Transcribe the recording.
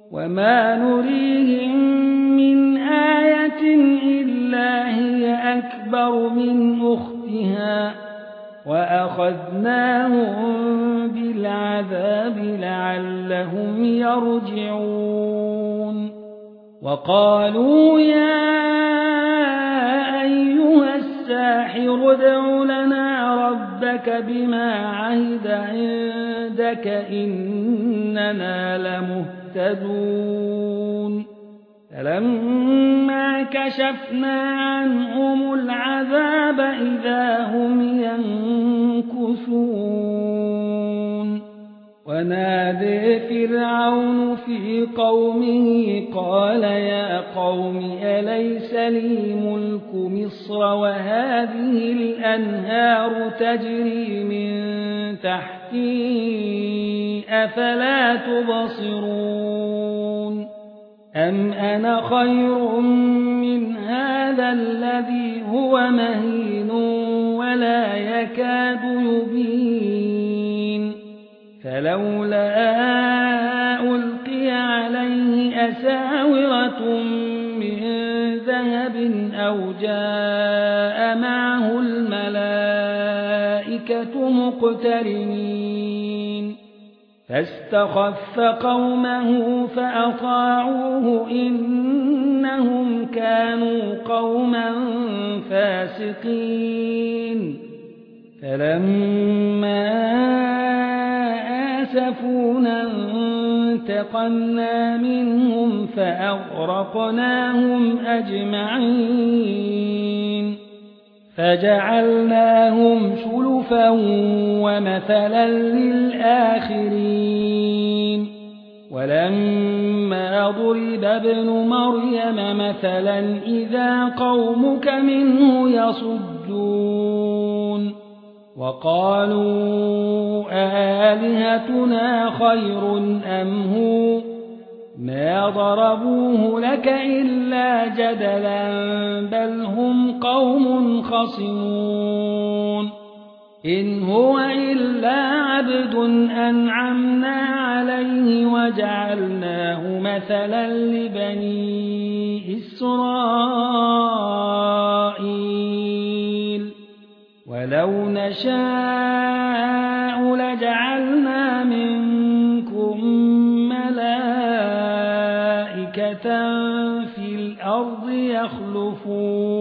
وما نريهم من آية إلا هي أكبر من أختها وأخذناهم بالعذاب لعلهم يرجعون وقالوا يا أيها الساحر ادع لنا ربك بما عهد عندك إننا لمهتدون فلما كشفنا عنهم العذاب إذا هم ينكثون ونادى فرعون في قومه قال يا قوم أليس لي ملك مصر وهذه الأنهار تجري من تحتي أفلا تبصرون أم أنا خير من هذا الذي هو مهين ولا يكاد يبين فلولا ألقي عليه أساورة من ذهب أو جاء معه الملائكة مقترنين فاستخف قومه فأطاعوه إنهم كانوا قوما فاسقين فلما آسفونا انتقمنا منهم فأغرقناهم أجمعين فجعلناهم سلفا ومثلا للآخرين ولما ضرب ابن مريم مثلا إذا قومك منه يصدون وقالوا آلهتنا خير أم هو ما ضربوه لك إلا جدلا بل هم قوم خصمون إن هو إلا عبد أنعمنا عليه وجعلناه مثلا لبني إسرائيل ولو نشاء لجعلنا منكم ملائكة في الأرض يخلفون